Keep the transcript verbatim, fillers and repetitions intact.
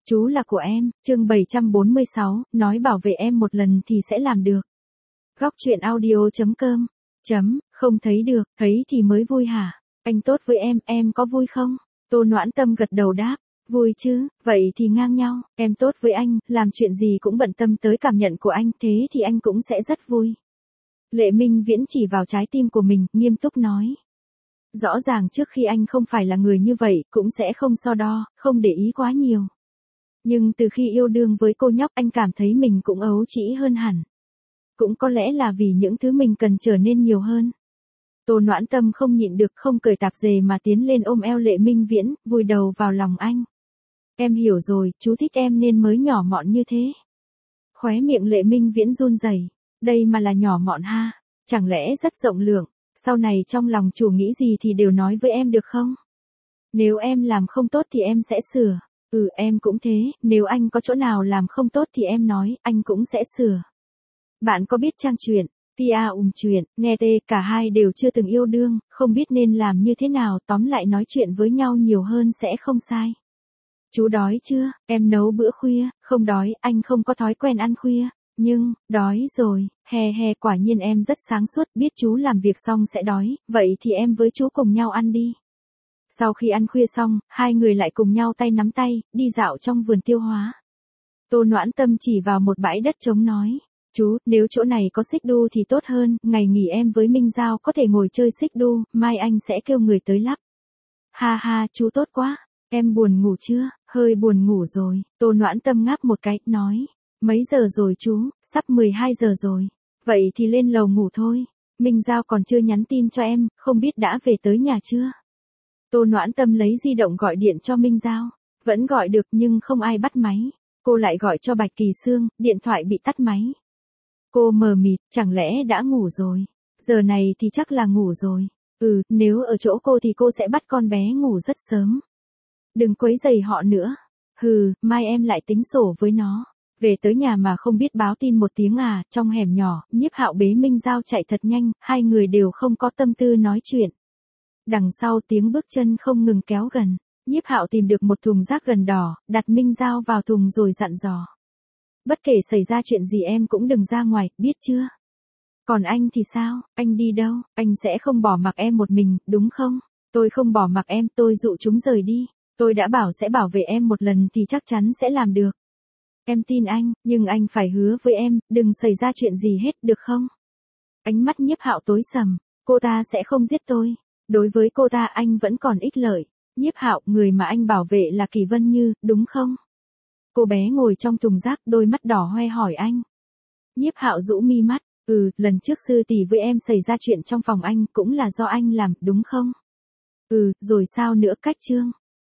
Chú là của em, chương bảy trăm bốn mươi sáu, nói bảo vệ em một lần thì sẽ làm được. Góc truyện audio chấm com, chấm, không thấy được, thấy thì mới vui hả? Anh tốt với em, em có vui không? Tô Noãn Tâm gật đầu đáp, vui chứ, vậy thì ngang nhau, em tốt với anh, làm chuyện gì cũng bận tâm tới cảm nhận của anh, thế thì anh cũng sẽ rất vui. Lệ Minh Viễn chỉ vào trái tim của mình, nghiêm túc nói. Rõ ràng trước khi anh không phải là người như vậy, cũng sẽ không so đo, không để ý quá nhiều. Nhưng từ khi yêu đương với cô nhóc anh cảm thấy mình cũng ấu trĩ hơn hẳn. Cũng có lẽ là vì những thứ mình cần trở nên nhiều hơn. Tô Noãn Tâm không nhịn được không cởi tạp dề mà tiến lên ôm eo Lệ Minh Viễn, vùi đầu vào lòng anh. Em hiểu rồi, chú thích em nên mới nhỏ mọn như thế. Khóe miệng Lệ Minh Viễn run rẩy, đây mà là nhỏ mọn ha, chẳng lẽ rất rộng lượng, sau này trong lòng chủ nghĩ gì thì đều nói với em được không? Nếu em làm không tốt thì em sẽ sửa. Ừ em cũng thế, nếu anh có chỗ nào làm không tốt thì em nói, anh cũng sẽ sửa. Bạn có biết trang truyện, tia ùm truyện, nghe tê, cả hai đều chưa từng yêu đương, không biết nên làm như thế nào, tóm lại nói chuyện với nhau nhiều hơn sẽ không sai. Chú đói chưa, em nấu bữa khuya, không đói, anh không có thói quen ăn khuya, nhưng, đói rồi, hè hè quả nhiên em rất sáng suốt, biết chú làm việc xong sẽ đói, vậy thì em với chú cùng nhau ăn đi. Sau khi ăn khuya xong, hai người lại cùng nhau tay nắm tay, đi dạo trong vườn tiêu hóa. Tô Noãn Tâm chỉ vào một bãi đất trống nói, chú, nếu chỗ này có xích đu thì tốt hơn, ngày nghỉ em với Minh Giao có thể ngồi chơi xích đu, mai anh sẽ kêu người tới lắp. Ha ha, chú tốt quá, em buồn ngủ chưa, hơi buồn ngủ rồi, Tô Noãn Tâm ngáp một cái, nói, mấy giờ rồi chú, sắp mười hai giờ rồi, vậy thì lên lầu ngủ thôi, Minh Giao còn chưa nhắn tin cho em, không biết đã về tới nhà chưa? Tô Noãn Tâm lấy di động gọi điện cho Minh Giao, vẫn gọi được nhưng không ai bắt máy, cô lại gọi cho Bạch Kỳ Sương, điện thoại bị tắt máy. Cô mờ mịt, chẳng lẽ đã ngủ rồi, giờ này thì chắc là ngủ rồi, ừ, nếu ở chỗ cô thì cô sẽ bắt con bé ngủ rất sớm. Đừng quấy rầy họ nữa, hừ, mai em lại tính sổ với nó, về tới nhà mà không biết báo tin một tiếng à, trong hẻm nhỏ, Nhiếp Hạo bế Minh Giao chạy thật nhanh, hai người đều không có tâm tư nói chuyện. Đằng sau tiếng bước chân không ngừng kéo gần, Nhiếp Hạo tìm được một thùng rác gần đỏ, đặt Minh Giao vào thùng rồi dặn dò. Bất kể xảy ra chuyện gì em cũng đừng ra ngoài, biết chưa? Còn anh thì sao, anh đi đâu, anh sẽ không bỏ mặc em một mình, đúng không? Tôi không bỏ mặc em, tôi dụ chúng rời đi, tôi đã bảo sẽ bảo vệ em một lần thì chắc chắn sẽ làm được. Em tin anh, nhưng anh phải hứa với em, đừng xảy ra chuyện gì hết, được không? Ánh mắt Nhiếp Hạo tối sầm, cô ta sẽ không giết tôi. Đối với cô ta anh vẫn còn ích lợi. Nhiếp Hạo, người mà anh bảo vệ là Kỳ Vân Như, đúng không? Cô bé ngồi trong thùng rác, đôi mắt đỏ hoe hỏi anh. Nhiếp Hạo rũ mi mắt, ừ, lần trước sư tỷ với em xảy ra chuyện trong phòng anh cũng là do anh làm, đúng không? Ừ, rồi sao nữa, cách chương.